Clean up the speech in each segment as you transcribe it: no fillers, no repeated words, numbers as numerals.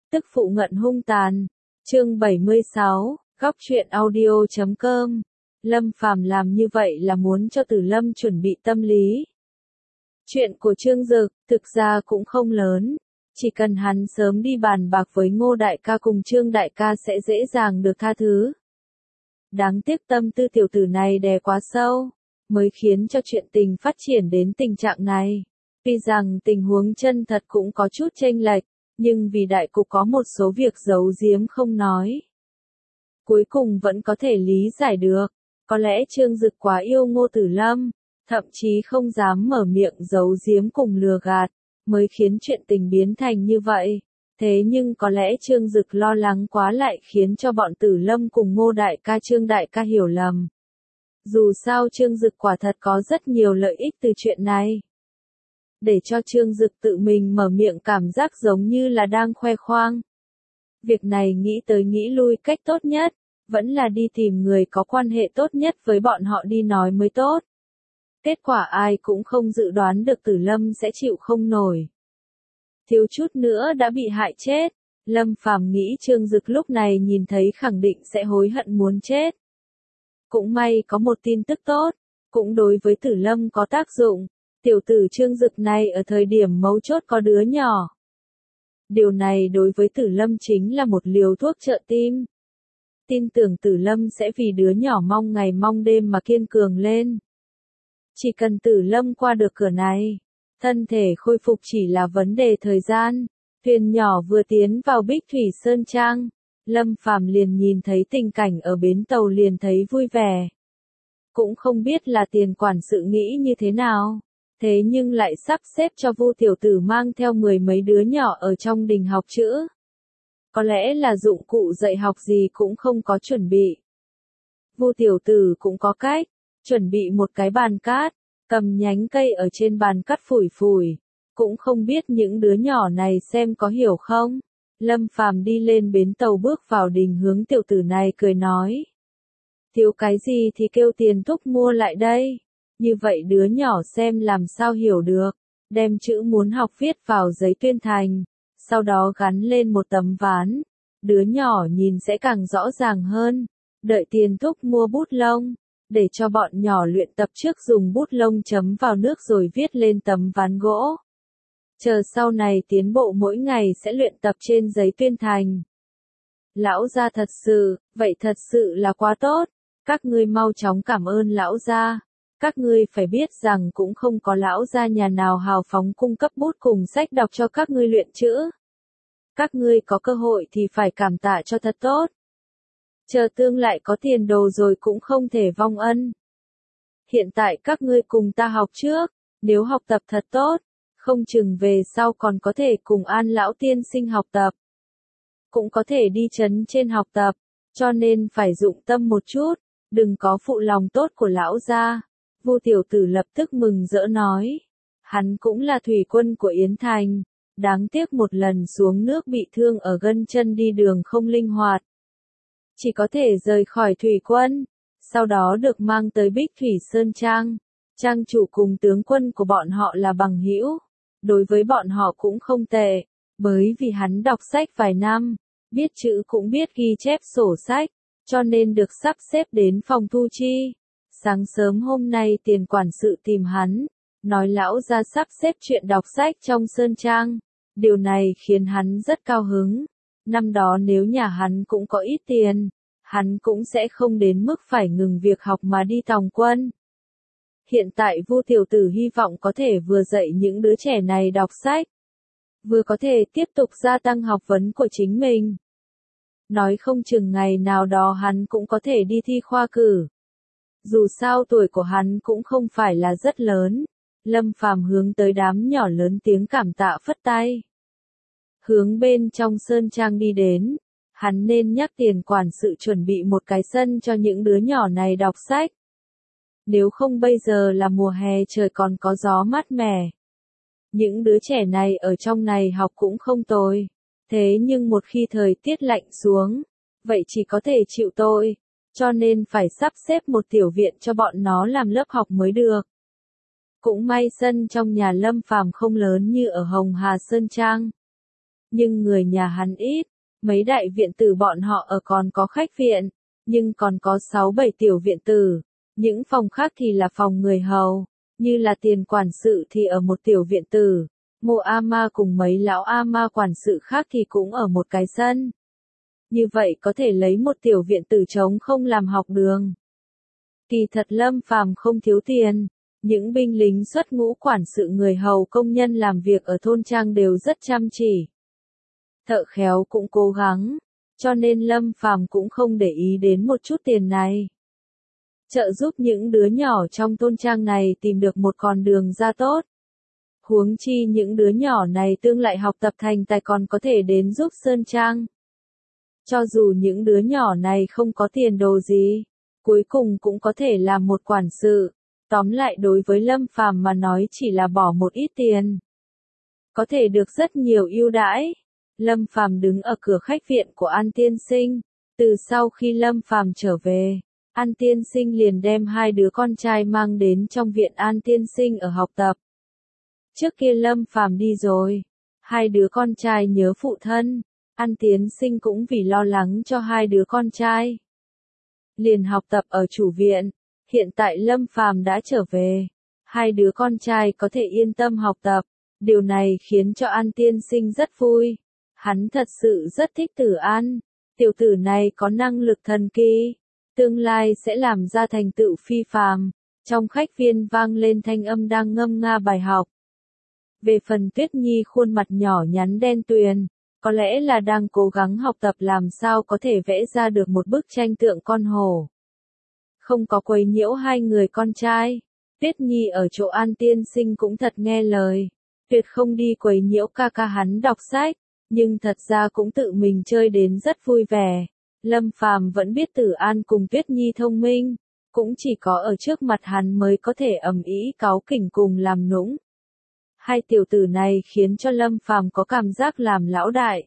Tức phụ ngận hung tàn. Chương 76, góc truyện audio.com. Lâm Phàm làm như vậy là muốn cho Tử Lâm chuẩn bị tâm lý. Chuyện của Trương Dực thực ra cũng không lớn, chỉ cần hắn sớm đi bàn bạc với Ngô đại ca cùng Trương đại ca sẽ dễ dàng được tha thứ. Đáng tiếc tâm tư tiểu tử này đè quá sâu, mới khiến cho chuyện tình phát triển đến tình trạng này. Tuy rằng tình huống chân thật cũng có chút chênh lệch, nhưng vì đại cục có một số việc giấu giếm không nói. Cuối cùng vẫn có thể lý giải được, có lẽ Trương Dực quá yêu Ngô Tử Lâm, thậm chí không dám mở miệng giấu giếm cùng lừa gạt, mới khiến chuyện tình biến thành như vậy. Thế nhưng có lẽ Trương Dực lo lắng quá lại khiến cho bọn Tử Lâm cùng Ngô đại ca Trương đại ca hiểu lầm. Dù sao Trương Dực quả thật có rất nhiều lợi ích từ chuyện này. Để cho Trương Dực tự mình mở miệng cảm giác giống như là đang khoe khoang. Việc này nghĩ tới nghĩ lui cách tốt nhất, vẫn là đi tìm người có quan hệ tốt nhất với bọn họ đi nói mới tốt. Kết quả ai cũng không dự đoán được Tử Lâm sẽ chịu không nổi. Thiếu chút nữa đã bị hại chết, Lâm Phàm nghĩ Trương Dực lúc này nhìn thấy khẳng định sẽ hối hận muốn chết. Cũng may có một tin tức tốt, cũng đối với Tử Lâm có tác dụng. Tiểu tử Trương Dực này ở thời điểm mấu chốt có đứa nhỏ. Điều này đối với Tử Lâm chính là một liều thuốc trợ tim. Tin tưởng Tử Lâm sẽ vì đứa nhỏ mong ngày mong đêm mà kiên cường lên. Chỉ cần Tử Lâm qua được cửa này, thân thể khôi phục chỉ là vấn đề thời gian. Thuyền nhỏ vừa tiến vào Bích Thủy Sơn Trang, Lâm Phàm liền nhìn thấy tình cảnh ở bến tàu liền thấy vui vẻ. Cũng không biết là tiền quản sự nghĩ như thế nào. Thế nhưng lại sắp xếp cho Vu tiểu tử mang theo 10 mấy đứa nhỏ ở trong đình học chữ. Có lẽ là dụng cụ dạy học gì cũng không có chuẩn bị. Vu tiểu tử cũng có cách, chuẩn bị một cái bàn cát, cầm nhánh cây ở trên bàn cát phủi phủi. Cũng không biết những đứa nhỏ này xem có hiểu không. Lâm Phàm đi lên bến tàu bước vào đình hướng tiểu tử này cười nói. Thiếu cái gì thì kêu tiền thúc mua lại đây. Như vậy đứa nhỏ xem làm sao hiểu được, đem chữ muốn học viết vào giấy tuyên thành, sau đó gắn lên một tấm ván, đứa nhỏ nhìn sẽ càng rõ ràng hơn, đợi tiền thúc mua bút lông, để cho bọn nhỏ luyện tập trước dùng bút lông chấm vào nước rồi viết lên tấm ván gỗ. Chờ sau này tiến bộ mỗi ngày sẽ luyện tập trên giấy tuyên thành. Lão gia thật sự, vậy thật sự là quá tốt, các ngươi mau chóng cảm ơn lão gia. Các ngươi phải biết rằng cũng không có lão gia nhà nào hào phóng cung cấp bút cùng sách đọc cho các ngươi luyện chữ. Các ngươi có cơ hội thì phải cảm tạ cho thật tốt. Chờ tương lại có tiền đồ rồi cũng không thể vong ân. Hiện tại các ngươi cùng ta học trước, nếu học tập thật tốt, không chừng về sau còn có thể cùng An lão tiên sinh học tập. Cũng có thể đi chấn trên học tập, cho nên phải dụng tâm một chút, đừng có phụ lòng tốt của lão gia. Vu tiểu tử lập tức mừng rỡ nói. Hắn cũng là thủy quân của Yến Thành. Đáng tiếc một lần xuống nước bị thương ở gân chân đi đường không linh hoạt. Chỉ có thể rời khỏi thủy quân. Sau đó được mang tới Bích Thủy Sơn Trang. Trang chủ cùng tướng quân của bọn họ là bằng hữu. Đối với bọn họ cũng không tệ. Bởi vì hắn đọc sách vài năm. Biết chữ cũng biết ghi chép sổ sách. Cho nên được sắp xếp đến phòng thu chi. Sáng sớm hôm nay tiền quản sự tìm hắn, nói lão gia sắp xếp chuyện đọc sách trong Sơn Trang. Điều này khiến hắn rất cao hứng. Năm đó nếu nhà hắn cũng có ít tiền, hắn cũng sẽ không đến mức phải ngừng việc học mà đi tòng quân. Hiện tại Vu tiểu tử hy vọng có thể vừa dạy những đứa trẻ này đọc sách, vừa có thể tiếp tục gia tăng học vấn của chính mình. Nói không chừng ngày nào đó hắn cũng có thể đi thi khoa cử. Dù sao tuổi của hắn cũng không phải là rất lớn, Lâm Phàm hướng tới đám nhỏ lớn tiếng cảm tạ phất tay. Hướng bên trong Sơn Trang đi đến, hắn nên nhắc tiền quản sự chuẩn bị một cái sân cho những đứa nhỏ này đọc sách. Nếu không bây giờ là mùa hè trời còn có gió mát mẻ. Những đứa trẻ này ở trong này học cũng không tồi, thế nhưng một khi thời tiết lạnh xuống, vậy chỉ có thể chịu tội. Cho nên phải sắp xếp một tiểu viện cho bọn nó làm lớp học mới được. Cũng may sân trong nhà Lâm Phàm không lớn như ở Hồng Hà Sơn Trang. nhưng người nhà hắn ít, mấy đại viện tử bọn họ ở còn có khách viện, nhưng còn có 6-7 tiểu viện tử, những phòng khác thì là phòng người hầu, như là tiền quản sự thì ở một tiểu viện tử, Ngô A-ma cùng mấy lão A-ma quản sự khác thì cũng ở một cái sân. Như vậy có thể lấy một tiểu viện tử trống không làm học đường. Kỳ thật Lâm Phàm không thiếu tiền, những binh lính xuất ngũ quản sự người hầu công nhân làm việc ở thôn trang đều rất chăm chỉ. Thợ khéo cũng cố gắng, cho nên Lâm Phàm cũng không để ý đến một chút tiền này. Trợ giúp những đứa nhỏ trong thôn trang này tìm được một con đường ra tốt. Huống chi những đứa nhỏ này tương lại học tập thành tài còn có thể đến giúp Sơn Trang. Cho dù những đứa nhỏ này không có tiền đồ gì, cuối cùng cũng có thể làm một quản sự. Tóm lại đối với Lâm Phàm mà nói chỉ là bỏ một ít tiền, có thể được rất nhiều ưu đãi. Lâm Phàm đứng ở cửa khách viện của An Tiên Sinh, từ sau khi Lâm Phàm trở về, An Tiên Sinh liền đem 2 đứa con trai mang đến trong viện An Tiên Sinh ở học tập. Trước kia Lâm Phàm đi rồi, 2 đứa con trai nhớ phụ thân, An Tiên Sinh cũng vì lo lắng cho 2 đứa con trai, liền học tập ở chủ viện. Hiện tại Lâm Phàm đã trở về, 2 đứa con trai có thể yên tâm học tập, điều này khiến cho An Tiên Sinh rất vui. Hắn thật sự rất thích Tử An, tiểu tử này có năng lực thần kỳ, tương lai sẽ làm ra thành tựu phi phàm. Trong khách viên vang lên thanh âm đang ngâm nga bài học. Về phần Tuyết Nhi khuôn mặt nhỏ nhắn đen tuyền, có lẽ là đang cố gắng học tập làm sao có thể vẽ ra được một bức tranh tượng con hổ. Không có quấy nhiễu 2 người con trai, Tuyết Nhi ở chỗ An Tiên Sinh cũng thật nghe lời, tuyệt không đi quấy nhiễu ca ca hắn đọc sách, nhưng thật ra cũng tự mình chơi đến rất vui vẻ. Lâm Phàm vẫn biết Tử An cùng Tuyết Nhi thông minh, cũng chỉ có ở trước mặt hắn mới có thể ầm ĩ cáu kỉnh cùng làm nũng. 2 tiểu tử này khiến cho Lâm Phàm có cảm giác làm lão đại.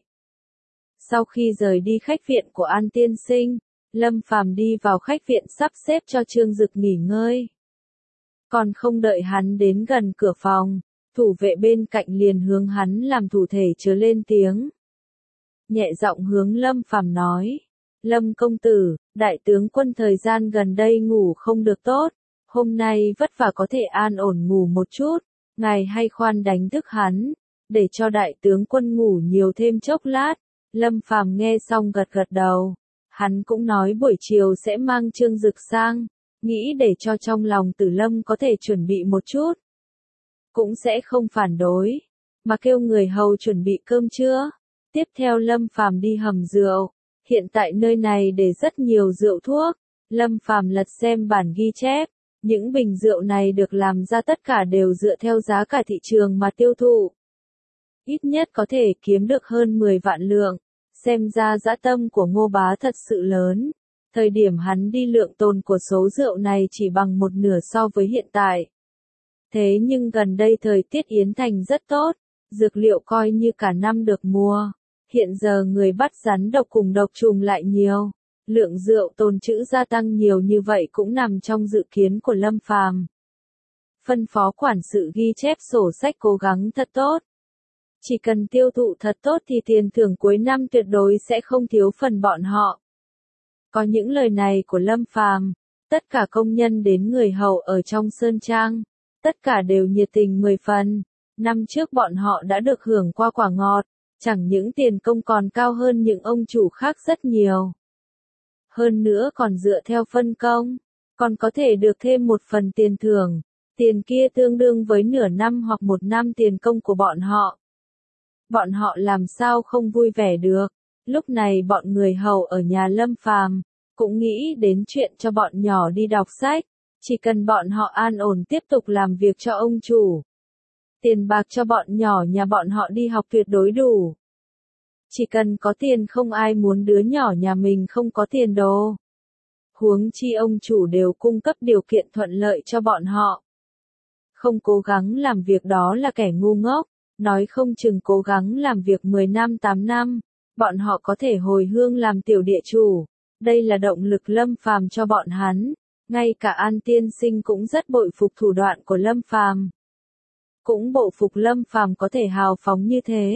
Sau khi rời đi khách viện của An Tiên Sinh, Lâm Phàm đi vào khách viện sắp xếp cho Trương Dực nghỉ ngơi. Còn không đợi hắn đến gần cửa phòng, thủ vệ bên cạnh liền hướng hắn làm thủ thể chớ lên tiếng. Nhẹ giọng hướng Lâm Phàm nói, Lâm công tử, đại tướng quân thời gian gần đây ngủ không được tốt, hôm nay vất vả có thể an ổn ngủ một chút, ngài hay khoan đánh thức hắn, để cho đại tướng quân ngủ nhiều thêm chốc lát. Lâm Phàm nghe xong gật gật đầu. Hắn cũng nói buổi chiều sẽ mang Trương Dực sang, nghĩ để cho trong lòng Tử Lâm có thể chuẩn bị một chút. Cũng sẽ không phản đối, mà kêu người hầu chuẩn bị cơm trưa. Tiếp theo Lâm Phàm đi hầm rượu, hiện tại nơi này để rất nhiều rượu thuốc. Lâm Phàm lật xem bản ghi chép, những bình rượu này được làm ra tất cả đều dựa theo giá cả thị trường mà tiêu thụ. Ít nhất có thể kiếm được hơn 10 vạn lượng. Xem ra dã tâm của Ngô Bá thật sự lớn. Thời điểm hắn đi lượng tồn của số rượu này chỉ bằng 1/2 so với hiện tại. Thế nhưng gần đây thời tiết Yến Thành rất tốt, dược liệu coi như cả năm được mua. Hiện giờ người bắt rắn độc cùng độc trùng lại nhiều. Lượng rượu tồn trữ gia tăng nhiều như vậy cũng nằm trong dự kiến của Lâm Phàm. Phân phó quản sự ghi chép sổ sách cố gắng thật tốt. Chỉ cần tiêu thụ thật tốt thì tiền thưởng cuối năm tuyệt đối sẽ không thiếu phần bọn họ. Có những lời này của Lâm Phàm, tất cả công nhân đến người hầu ở trong Sơn Trang, tất cả đều nhiệt tình 10 phần. Năm trước bọn họ đã được hưởng qua quả ngọt, chẳng những tiền công còn cao hơn những ông chủ khác rất nhiều. Hơn nữa còn dựa theo phân công, còn có thể được thêm một phần tiền thưởng, tiền kia tương đương với nửa năm hoặc 1 năm tiền công của bọn họ. Bọn họ làm sao không vui vẻ được. Lúc này bọn người hầu ở nhà Lâm Phàm cũng nghĩ đến chuyện cho bọn nhỏ đi đọc sách, chỉ cần bọn họ an ổn tiếp tục làm việc cho ông chủ. Tiền bạc cho bọn nhỏ nhà bọn họ đi học tuyệt đối đủ. Chỉ cần có tiền không ai muốn đứa nhỏ nhà mình không có tiền đồ. Huống chi ông chủ đều cung cấp điều kiện thuận lợi cho bọn họ. Không cố gắng làm việc đó là kẻ ngu ngốc. Nói không chừng cố gắng làm việc 10 năm 8 năm, bọn họ có thể hồi hương làm tiểu địa chủ. Đây là động lực Lâm Phàm cho bọn hắn. Ngay cả An Tiên Sinh cũng rất bội phục thủ đoạn của Lâm Phàm. Cũng bộ phục Lâm Phàm có thể hào phóng như thế.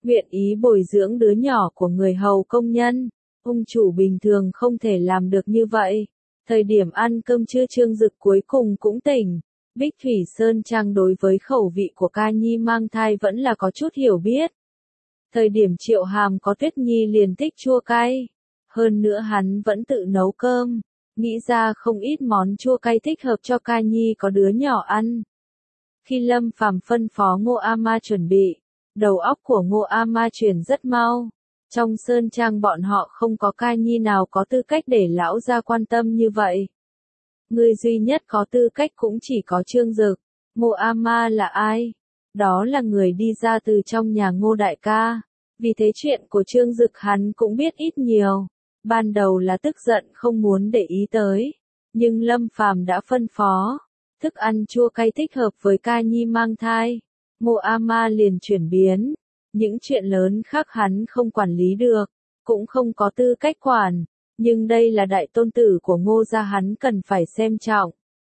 nguyện ý bồi dưỡng đứa nhỏ của người hầu công nhân. Ông chủ bình thường không thể làm được như vậy. Thời điểm ăn cơm trưa Trương Dực cuối cùng cũng tỉnh. Bích Thủy Sơn Trang đối với khẩu vị của ca nhi mang thai vẫn là có chút hiểu biết. Thời điểm Triệu Hàm có Tuyết Nhi liền thích chua cay. Hơn nữa hắn vẫn tự nấu cơm, nghĩ ra không ít món chua cay thích hợp cho ca nhi có đứa nhỏ ăn. Khi Lâm Phàm phân phó Ngô A Ma chuẩn bị, đầu óc của Ngô A Ma chuyển rất mau. Trong Sơn Trang bọn họ không có ca nhi nào có tư cách để lão gia quan tâm như vậy. Người duy nhất có tư cách cũng chỉ có Trương Dực. Ngô A Ma là ai? Đó là người đi ra từ trong nhà Ngô đại ca. Vì thế chuyện của Trương Dực hắn cũng biết ít nhiều. Ban đầu là tức giận không muốn để ý tới. Nhưng Lâm Phàm đã phân phó. Thức ăn chua cay thích hợp với ca nhi mang thai. Ngô A Ma liền chuyển biến. Những chuyện lớn khác hắn không quản lý được. Cũng không có tư cách quản. Nhưng đây là đại tôn tử của Ngô gia hắn cần phải xem trọng.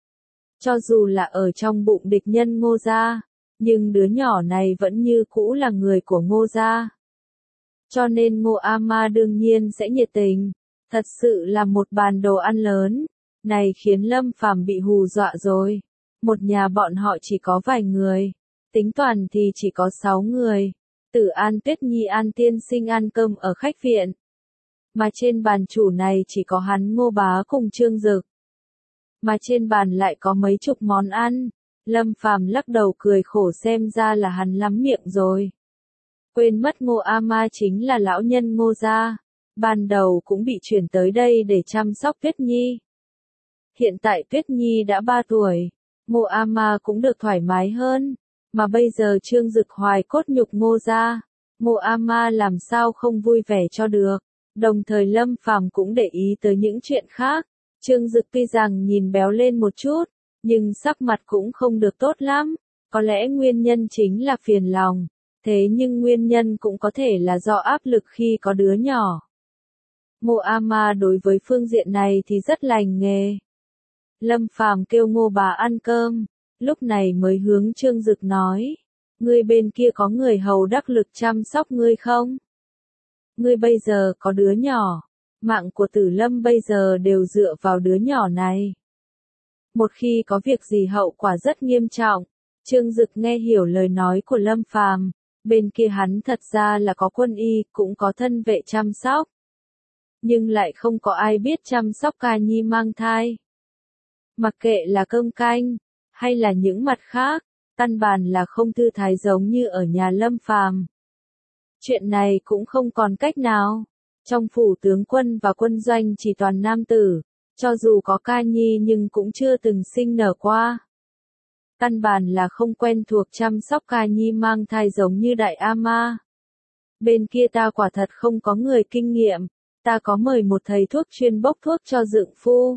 Cho dù là ở trong bụng địch nhân Ngô gia, nhưng đứa nhỏ này vẫn như cũ là người của Ngô gia. Cho nên Ngô A Ma đương nhiên sẽ nhiệt tình. Thật sự là một bàn đồ ăn lớn. Này khiến Lâm Phàm bị hù dọa rồi. Một nhà bọn họ chỉ có vài người. Tính toàn thì chỉ có 6 người. Tử An Tuyết Nhi An tiên sinh ăn cơm ở khách viện. Mà trên bàn chủ này chỉ có hắn Ngô Bá cùng Trương Dực. Mà trên bàn lại có mấy chục món ăn. Lâm Phàm lắc đầu cười khổ xem ra là hắn lắm miệng rồi. Quên mất Ngô A Ma chính là lão nhân Ngô gia. Ban đầu cũng bị chuyển tới đây để chăm sóc Tuyết Nhi. Hiện tại Tuyết Nhi đã 3 tuổi. Ngô A Ma cũng được thoải mái hơn. Mà bây giờ Trương Dực hoài cốt nhục Ngô gia. Ngô A Ma làm sao không vui vẻ cho được. Đồng thời Lâm Phàm cũng để ý tới những chuyện khác. Trương Dực tuy rằng nhìn béo lên một chút, nhưng sắc mặt cũng không được tốt lắm. Có lẽ nguyên nhân chính là phiền lòng. Thế nhưng nguyên nhân cũng có thể là do áp lực khi có đứa nhỏ. Ngô A Ma đối với phương diện này thì rất lành nghề. Lâm Phàm kêu Ngô bà ăn cơm, lúc này mới hướng Trương Dực nói. Ngươi bên kia có người hầu đắc lực chăm sóc ngươi không? Ngươi bây giờ có đứa nhỏ, mạng của Tử Lâm bây giờ đều dựa vào đứa nhỏ này. Một khi có việc gì hậu quả rất nghiêm trọng, Trương Dực nghe hiểu lời nói của Lâm Phàm, bên kia hắn thật ra là có quân y, cũng có thân vệ chăm sóc. Nhưng lại không có ai biết chăm sóc ca nhi mang thai. Mặc kệ là cơm canh, hay là những mặt khác, căn bản là không thư thái giống như ở nhà Lâm Phàm. Chuyện này cũng không còn cách nào. Trong phủ tướng quân và quân doanh chỉ toàn nam tử, cho dù có ca nhi nhưng cũng chưa từng sinh nở qua. Căn bản là không quen thuộc chăm sóc ca nhi mang thai giống như đại A Ma. Bên kia ta quả thật không có người kinh nghiệm, ta có mời một thầy thuốc chuyên bốc thuốc cho dượng phu.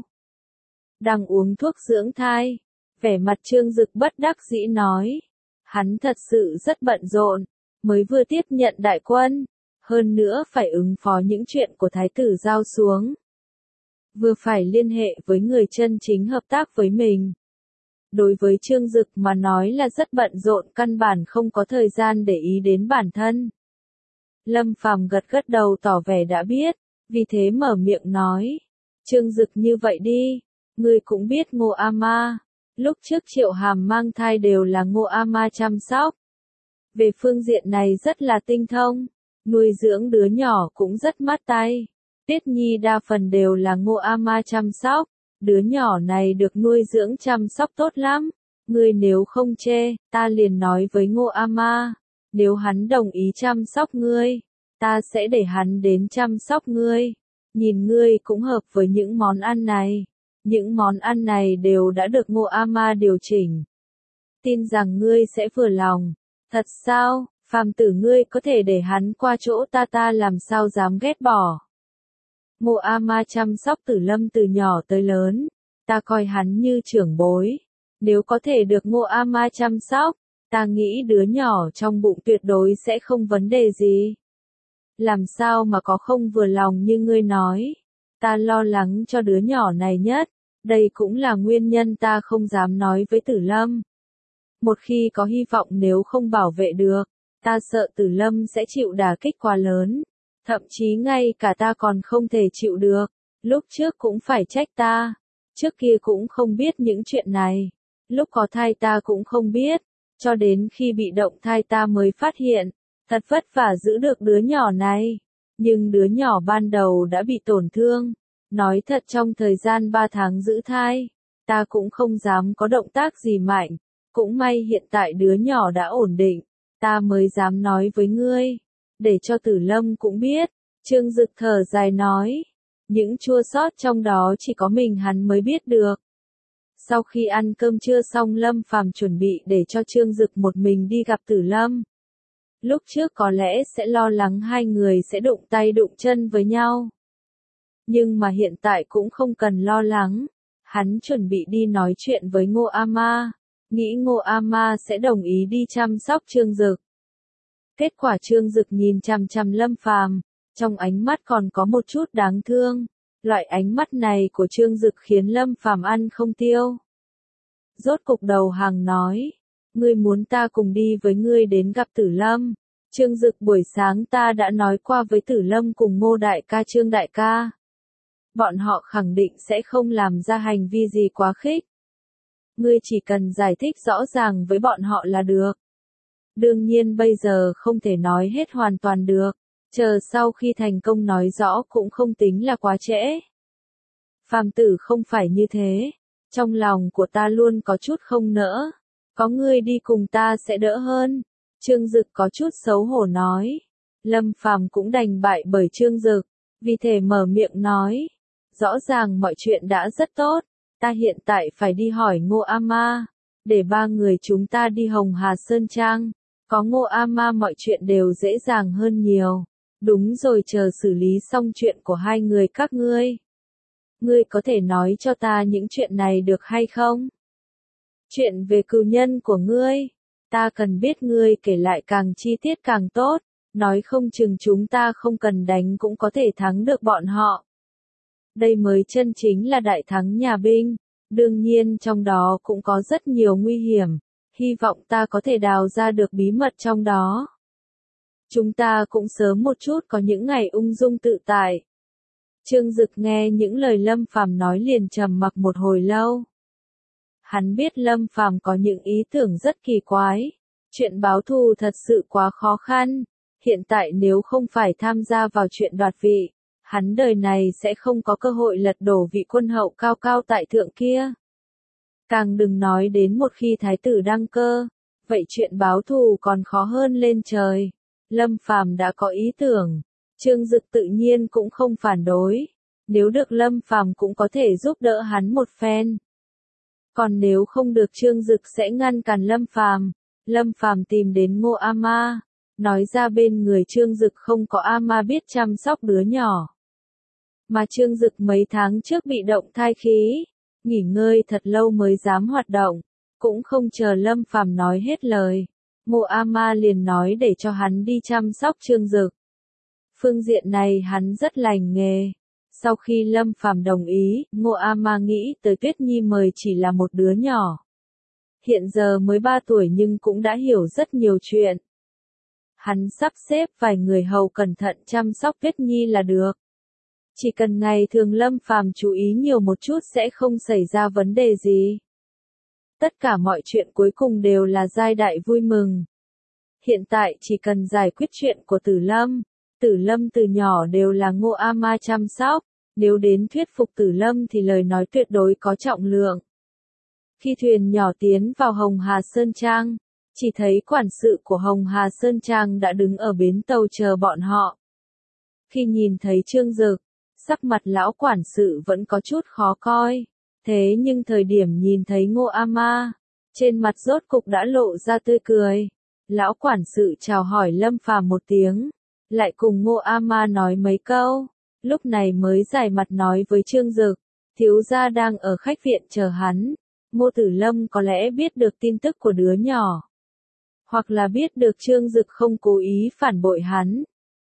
Đang uống thuốc dưỡng thai, vẻ mặt Trương Dực bất đắc dĩ nói. Hắn thật sự rất bận rộn, mới vừa tiếp nhận đại quân, hơn nữa phải ứng phó những chuyện của thái tử giao xuống. Vừa phải liên hệ với người chân chính hợp tác với mình. Đối với Trương Dực mà nói là rất bận rộn, căn bản không có thời gian để ý đến bản thân. Lâm Phàm gật gật đầu tỏ vẻ đã biết, vì thế mở miệng nói. Trương Dực như vậy đi, ngươi cũng biết Ngô A Ma. Lúc trước Triệu Hàm mang thai đều là Ngô A Ma chăm sóc. Về phương diện này rất là tinh thông, nuôi dưỡng đứa nhỏ cũng rất mát tay. Tuyết Nhi đa phần đều là Ngô A Ma chăm sóc. Đứa nhỏ này được nuôi dưỡng chăm sóc tốt lắm. Ngươi nếu không chê, ta liền nói với Ngô A Ma. Nếu hắn đồng ý chăm sóc ngươi, ta sẽ để hắn đến chăm sóc ngươi. Nhìn ngươi cũng hợp với những món ăn này. Những món ăn này đều đã được Ngô A Ma điều chỉnh. Tin rằng ngươi sẽ vừa lòng. Thật sao, phàm tử ngươi có thể để hắn qua chỗ ta làm sao dám ghét bỏ. Ngô A Ma chăm sóc Tử Lâm từ nhỏ tới lớn, ta coi hắn như trưởng bối. Nếu có thể được Ngô A Ma chăm sóc, ta nghĩ đứa nhỏ trong bụng tuyệt đối sẽ không vấn đề gì. Làm sao mà có không vừa lòng như ngươi nói. Ta lo lắng cho đứa nhỏ này nhất, đây cũng là nguyên nhân ta không dám nói với Tử Lâm. Một khi có hy vọng nếu không bảo vệ được, Ta sợ Tử Lâm sẽ chịu đả kích quá lớn. Thậm chí ngay cả ta còn không thể chịu được. Lúc trước cũng phải trách ta. Trước kia cũng không biết những chuyện này. Lúc có thai ta cũng không biết. Cho đến khi bị động thai ta mới phát hiện. Thật vất vả giữ được đứa nhỏ này. Nhưng đứa nhỏ ban đầu đã bị tổn thương. Nói thật trong thời gian 3 tháng giữ thai, ta cũng không dám có động tác gì mạnh. Cũng may hiện tại đứa nhỏ đã ổn định. Ta mới dám nói với ngươi. Để cho Tử Lâm cũng biết. Trương Dực thở dài nói. Những chua xót trong đó chỉ có mình hắn mới biết được. Sau khi ăn cơm trưa xong Lâm Phàm chuẩn bị để cho Trương Dực một mình đi gặp Tử Lâm. Lúc trước có lẽ sẽ lo lắng hai người sẽ đụng tay đụng chân với nhau. Nhưng mà hiện tại cũng không cần lo lắng. Hắn chuẩn bị đi nói chuyện với Ngô Ama. Nghĩ Ngô Ama sẽ đồng ý đi chăm sóc Trương Dực. Kết quả Trương Dực nhìn chằm chằm Lâm Phàm, trong ánh mắt còn có một chút đáng thương. Loại ánh mắt này của Trương Dực khiến Lâm Phàm ăn không tiêu. Rốt cục đầu hàng nói, ngươi muốn ta cùng đi với ngươi đến gặp Tử Lâm. Trương Dực buổi sáng ta đã nói qua với Tử Lâm cùng Ngô đại ca Trương đại ca. Bọn họ khẳng định sẽ không làm ra hành vi gì quá khích. Ngươi chỉ cần giải thích rõ ràng với bọn họ là được. Đương nhiên bây giờ không thể nói hết hoàn toàn được. Chờ sau khi thành công nói rõ cũng không tính là quá trễ. Phàm tử không phải như thế. Trong lòng của ta luôn có chút không nỡ. Có ngươi đi cùng ta sẽ đỡ hơn. Trương Dực có chút xấu hổ nói. Lâm Phàm cũng đành bại bởi Trương Dực. Vì thế mở miệng nói. Rõ ràng mọi chuyện đã rất tốt. Ta hiện tại phải đi hỏi Ngô Ama. Để ba người chúng ta đi Hồng Hà Sơn Trang. Có Ngô Ama mọi chuyện đều dễ dàng hơn nhiều. Đúng rồi, chờ xử lý xong chuyện của hai người các ngươi. Ngươi có thể nói cho ta những chuyện này được hay không? Chuyện về cừu nhân của ngươi. Ta cần biết ngươi kể lại càng chi tiết càng tốt. Nói không chừng chúng ta không cần đánh cũng có thể thắng được bọn họ. Đây mới chân chính là đại thắng nhà binh. Đương nhiên trong đó cũng có rất nhiều nguy hiểm. Hy vọng ta có thể đào ra được bí mật trong đó. Chúng ta cũng sớm một chút có những ngày ung dung tự tại. Trương Dực nghe những lời Lâm Phàm nói liền trầm mặc một hồi lâu. Hắn biết Lâm Phàm có những ý tưởng rất kỳ quái. Chuyện báo thù thật sự quá khó khăn. Hiện tại nếu không phải tham gia vào chuyện đoạt vị, hắn đời này sẽ không có cơ hội lật đổ vị quân hậu cao cao tại thượng kia. Càng đừng nói đến một khi thái tử đăng cơ, vậy chuyện báo thù còn khó hơn lên trời. Lâm Phàm đã có ý tưởng, Trương Dực tự nhiên cũng không phản đối. Nếu được Lâm Phàm cũng có thể giúp đỡ hắn một phen. Còn nếu không được Trương Dực sẽ ngăn cản Lâm Phàm. Lâm Phàm tìm đến Ngô Ama, nói ra bên người Trương Dực không có Ama biết chăm sóc đứa nhỏ. Mà Trương Dực mấy tháng trước bị động thai khí, nghỉ ngơi thật lâu mới dám hoạt động, cũng không chờ Lâm Phàm nói hết lời. Ngô Ama liền nói để cho hắn đi chăm sóc Trương Dực. Phương diện này hắn rất lành nghề. Sau khi Lâm Phàm đồng ý, Ngô Ama nghĩ tới Tuyết Nhi mời chỉ là một đứa nhỏ. Hiện giờ mới 3 tuổi nhưng cũng đã hiểu rất nhiều chuyện. Hắn sắp xếp vài người hầu cẩn thận chăm sóc Tuyết Nhi là được. Chỉ cần ngày thường Lâm Phàm chú ý nhiều một chút sẽ không xảy ra vấn đề gì. Tất cả mọi chuyện cuối cùng đều là giai đại vui mừng. Hiện tại chỉ cần giải quyết chuyện của Tử Lâm. Tử Lâm từ nhỏ đều là Ngô Ama chăm sóc. Nếu đến thuyết phục Tử Lâm thì lời nói tuyệt đối có trọng lượng. Khi thuyền nhỏ tiến vào Hồng Hà Sơn Trang, chỉ thấy quản sự của Hồng Hà Sơn Trang đã đứng ở bến tàu chờ bọn họ. Khi nhìn thấy Trương Dực, sắc mặt lão quản sự vẫn có chút khó coi. Thế nhưng thời điểm nhìn thấy Ngô Ama, trên mặt rốt cục đã lộ ra tươi cười. Lão quản sự chào hỏi Lâm Phàm một tiếng, lại cùng Ngô Ama nói mấy câu, lúc này mới giải mặt nói với Trương Dực, thiếu gia đang ở khách viện chờ hắn. Ngô Tử Lâm có lẽ biết được tin tức của đứa nhỏ, hoặc là biết được Trương Dực không cố ý phản bội hắn.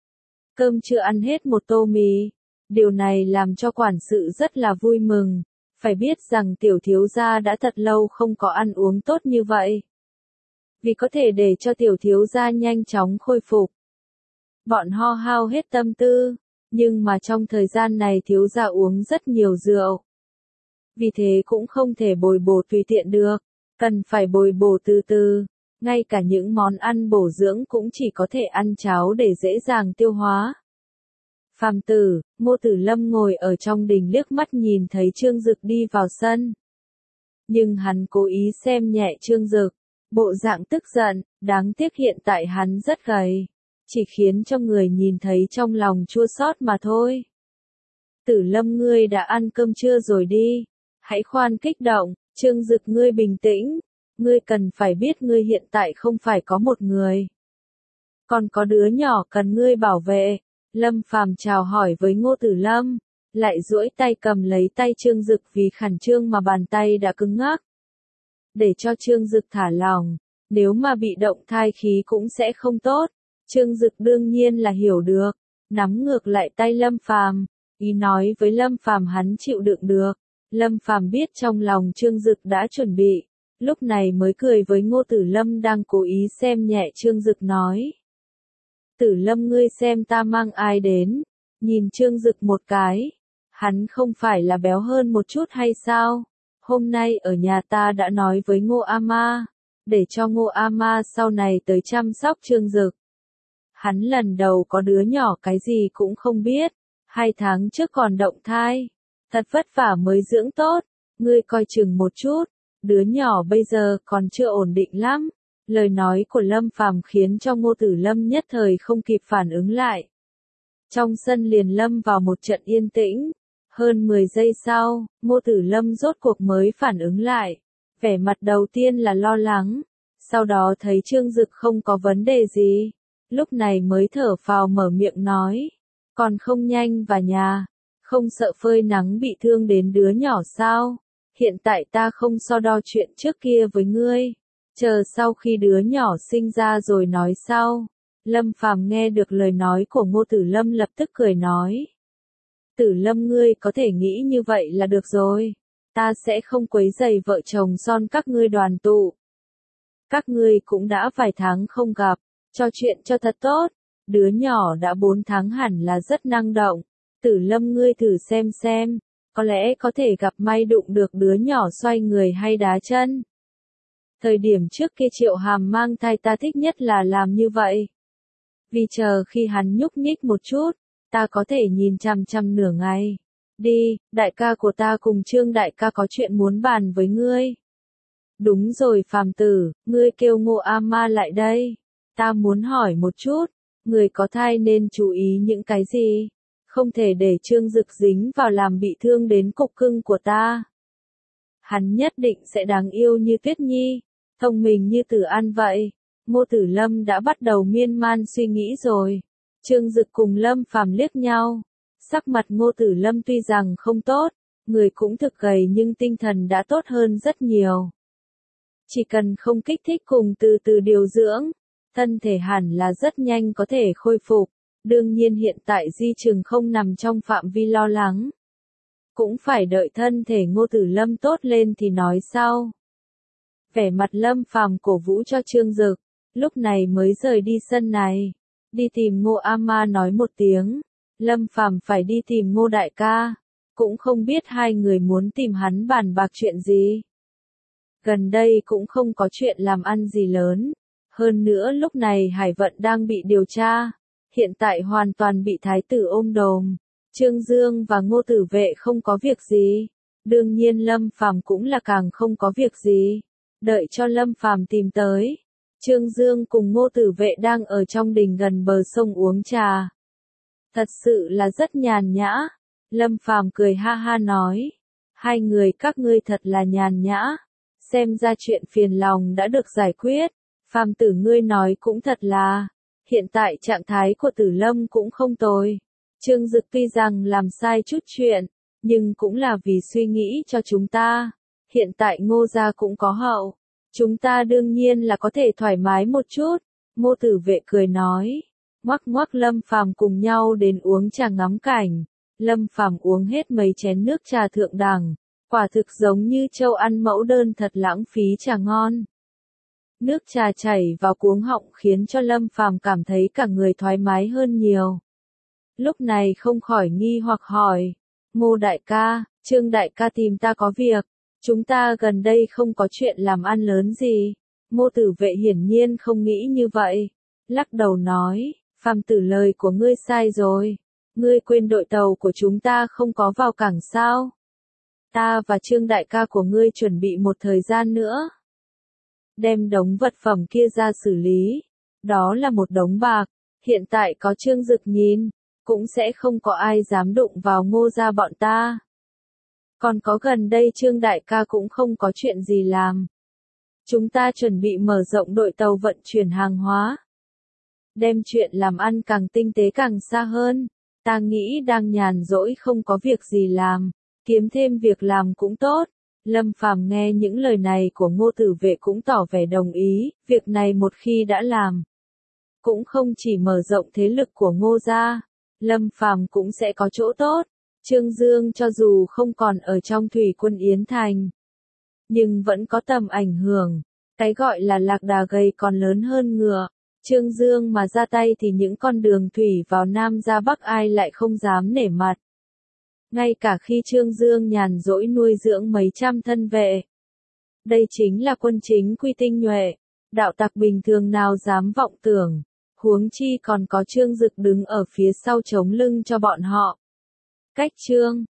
Cơm chưa ăn hết một tô mì, điều này làm cho quản sự rất là vui mừng. Phải biết rằng tiểu thiếu gia đã thật lâu không có ăn uống tốt như vậy. vì có thể để cho tiểu thiếu gia nhanh chóng khôi phục. Bọn họ hao hết tâm tư, nhưng mà trong thời gian này thiếu gia uống rất nhiều rượu. Vì thế cũng không thể bồi bổ tùy tiện được, cần phải bồi bổ từ từ, ngay cả những món ăn bổ dưỡng cũng chỉ có thể ăn cháo để dễ dàng tiêu hóa. Phàm tử, Ngô Tử Lâm ngồi ở trong đình liếc mắt nhìn thấy Trương Dực đi vào sân. Nhưng hắn cố ý xem nhẹ Trương Dực, bộ dạng tức giận, đáng tiếc hiện tại hắn rất gầy, chỉ khiến cho người nhìn thấy trong lòng chua xót mà thôi. Tử Lâm ngươi đã ăn cơm chưa rồi đi, hãy khoan kích động, Trương Dực ngươi bình tĩnh, ngươi cần phải biết ngươi hiện tại không phải có một người. Còn có đứa nhỏ cần ngươi bảo vệ. Lâm Phàm chào hỏi với Ngô Tử Lâm, lại duỗi tay cầm lấy tay Trương Dực vì khẩn trương mà bàn tay đã cứng ngắc. Để cho Trương Dực thả lòng, nếu mà bị động thai khí cũng sẽ không tốt. Trương Dực đương nhiên là hiểu được, nắm ngược lại tay Lâm Phàm, ý nói với Lâm Phàm hắn chịu đựng được. Lâm Phàm biết trong lòng Trương Dực đã chuẩn bị, lúc này mới cười với Ngô Tử Lâm đang cố ý xem nhẹ Trương Dực nói. Tử Lâm ngươi xem ta mang ai đến, nhìn Trương Dực một cái, hắn không phải là béo hơn một chút hay sao? Hôm nay ở nhà ta đã nói với Ngô Ama, để cho Ngô Ama sau này tới chăm sóc Trương Dực. Hắn lần đầu có đứa nhỏ cái gì cũng không biết, 2 tháng trước còn động thai, thật vất vả mới dưỡng tốt, ngươi coi chừng một chút, đứa nhỏ bây giờ còn chưa ổn định lắm. Lời nói của Lâm Phàm khiến cho Ngô Tử Lâm nhất thời không kịp phản ứng lại. Trong sân liền lâm vào một trận yên tĩnh. Hơn 10 giây sau, Ngô Tử Lâm rốt cuộc mới phản ứng lại. Vẻ mặt đầu tiên là lo lắng, sau đó thấy Trương Dực không có vấn đề gì. Lúc này mới thở phào mở miệng nói. Còn không nhanh vào nhà, không sợ phơi nắng bị thương đến đứa nhỏ sao? Hiện tại ta không so đo chuyện trước kia với ngươi. Chờ sau khi đứa nhỏ sinh ra rồi nói sau. Lâm Phàm nghe được lời nói của Ngô Tử Lâm lập tức cười nói. Tử Lâm ngươi có thể nghĩ như vậy là được rồi. Ta sẽ không quấy rầy vợ chồng son các ngươi đoàn tụ. Các ngươi cũng đã vài tháng không gặp, trò chuyện cho thật tốt. Đứa nhỏ đã 4 tháng hẳn là rất năng động. Tử Lâm ngươi thử xem, có lẽ có thể gặp may đụng được đứa nhỏ xoay người hay đá chân. Thời điểm trước kia Triệu Hàm mang thai ta thích nhất là làm như vậy. Vì chờ khi hắn nhúc nhích một chút, ta có thể nhìn chằm chằm nửa ngày. Đi, đại ca của ta cùng Trương đại ca có chuyện muốn bàn với ngươi. Đúng rồi Phàm tử, ngươi kêu Ngô Ama lại đây. Ta muốn hỏi một chút, người có thai nên chú ý những cái gì? Không thể để Trương Dực dính vào làm bị thương đến cục cưng của ta. Hắn nhất định sẽ đáng yêu như Tuyết Nhi, thông minh như Tử An vậy. Ngô Tử Lâm đã bắt đầu miên man suy nghĩ rồi. Trương Dực cùng Lâm Phàm liếc nhau. Sắc mặt Ngô Tử Lâm tuy rằng không tốt, người cũng thực gầy nhưng tinh thần đã tốt hơn rất nhiều. Chỉ cần không kích thích cùng từ từ điều dưỡng, thân thể hẳn là rất nhanh có thể khôi phục. Đương nhiên hiện tại di chừng không nằm trong phạm vi lo lắng. Cũng phải đợi thân thể Ngô Tử Lâm tốt lên thì nói sau. Vẻ mặt Lâm Phàm cổ vũ cho Trương Dực, lúc này mới rời đi sân này. Đi tìm Ngô Ama nói một tiếng. Lâm Phàm phải đi tìm Ngô đại ca. Cũng không biết hai người muốn tìm hắn bàn bạc chuyện gì. Gần đây cũng không có chuyện làm ăn gì lớn. Hơn nữa lúc này Hải Vận đang bị điều tra. Hiện tại hoàn toàn bị thái tử ôm đồm. Trương Dương và Ngô Tử Vệ không có việc gì. Đương nhiên Lâm Phàm cũng là càng không có việc gì. Đợi cho Lâm Phàm tìm tới. Trương Dương cùng Ngô Tử Vệ đang ở trong đình gần bờ sông uống trà. Thật sự là rất nhàn nhã. Lâm Phàm cười ha ha nói. Hai người các ngươi thật là nhàn nhã. Xem ra chuyện phiền lòng đã được giải quyết. Phàm tử ngươi nói cũng thật là. Hiện tại trạng thái của Tử Lâm cũng không tồi. Trương Dực tuy rằng làm sai chút chuyện, nhưng cũng là vì suy nghĩ cho chúng ta. Hiện tại Ngô gia cũng có hậu. Chúng ta đương nhiên là có thể thoải mái một chút. Ngô Tử Vệ cười nói. Ngoắc ngoắc Lâm Phàm cùng nhau đến uống trà ngắm cảnh. Lâm Phàm uống hết mấy chén nước trà thượng đẳng. Quả thực giống như châu ăn mẫu đơn thật lãng phí trà ngon. Nước trà chảy vào cuống họng khiến cho Lâm Phàm cảm thấy cả người thoải mái hơn nhiều. Lúc này không khỏi nghi hoặc hỏi, Ngô đại ca, Trương đại ca tìm ta có việc, chúng ta gần đây không có chuyện làm ăn lớn gì. Ngô Tử Vệ hiển nhiên không nghĩ như vậy, lắc đầu nói, Phàm tử lời của ngươi sai rồi, ngươi quên đội tàu của chúng ta không có vào cảng sao? Ta và Trương đại ca của ngươi chuẩn bị một thời gian nữa, đem đống vật phẩm kia ra xử lý, đó là một đống bạc, hiện tại có Trương Dực nhìn, cũng sẽ không có ai dám đụng vào Ngô gia bọn ta. Còn có gần đây Trương đại ca cũng không có chuyện gì làm. Chúng ta chuẩn bị mở rộng đội tàu vận chuyển hàng hóa, đem chuyện làm ăn càng tinh tế càng xa hơn. Ta nghĩ đang nhàn rỗi không có việc gì làm, kiếm thêm việc làm cũng tốt. Lâm Phàm nghe những lời này của Ngô Tử Vệ cũng tỏ vẻ đồng ý, việc này một khi đã làm, cũng không chỉ mở rộng thế lực của Ngô gia, Lâm Phàm cũng sẽ có chỗ tốt. Trương Dương cho dù không còn ở trong thủy quân Yến Thành, nhưng vẫn có tầm ảnh hưởng. Cái gọi là lạc đà gầy còn lớn hơn ngựa. Trương Dương mà ra tay thì những con đường thủy vào Nam ra Bắc ai lại không dám nể mặt. Ngay cả khi Trương Dương nhàn rỗi nuôi dưỡng mấy trăm thân vệ. Đây chính là quân chính quy tinh nhuệ. Đạo tặc bình thường nào dám vọng tưởng. Huống chi còn có Trương Dực đứng ở phía sau chống lưng cho bọn họ. Cách Trương